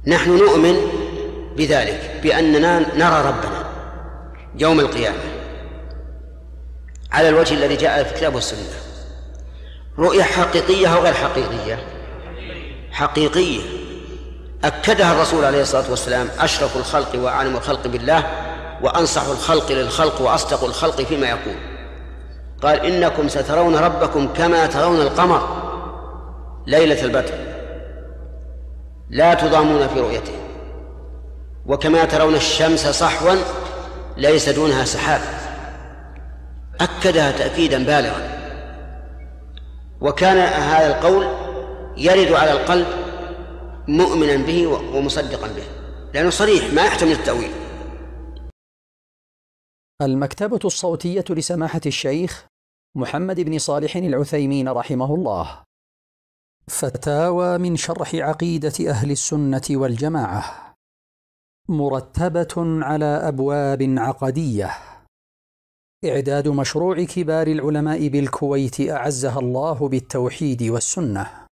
نحن نؤمن بذلك، بأننا نرى ربنا يوم القيامة على الوجه الذي جاء في الكتاب والسنة. رؤية حقيقية أو غير حقيقية؟ حقيقية، أكدها الرسول عليه الصلاة والسلام: أشرف الخلق وأعلم الخلق بالله وأنصح الخلق للخلق وأصدق الخلق فيما يقول. قال: إنكم سترون ربكم كما ترون القمر ليلة البدر لا تضامون في رؤيته، وكما ترون الشمس صحوا ليس دونها سحاب. أكدها تأكيدا بالغا، وكان هذا القول يرد على القلب مؤمنا به ومصدقا به، لأنه صريح ما يحتمل التأويل. المكتبة الصوتية لسماحة الشيخ محمد بن صالح العثيمين رحمه الله. فتاوى من شرح عقيدة أهل السنة والجماعة، مرتبة على أبواب عقدية. إعداد مشروع كبار العلماء بالكويت أعزها الله بالتوحيد والسنة.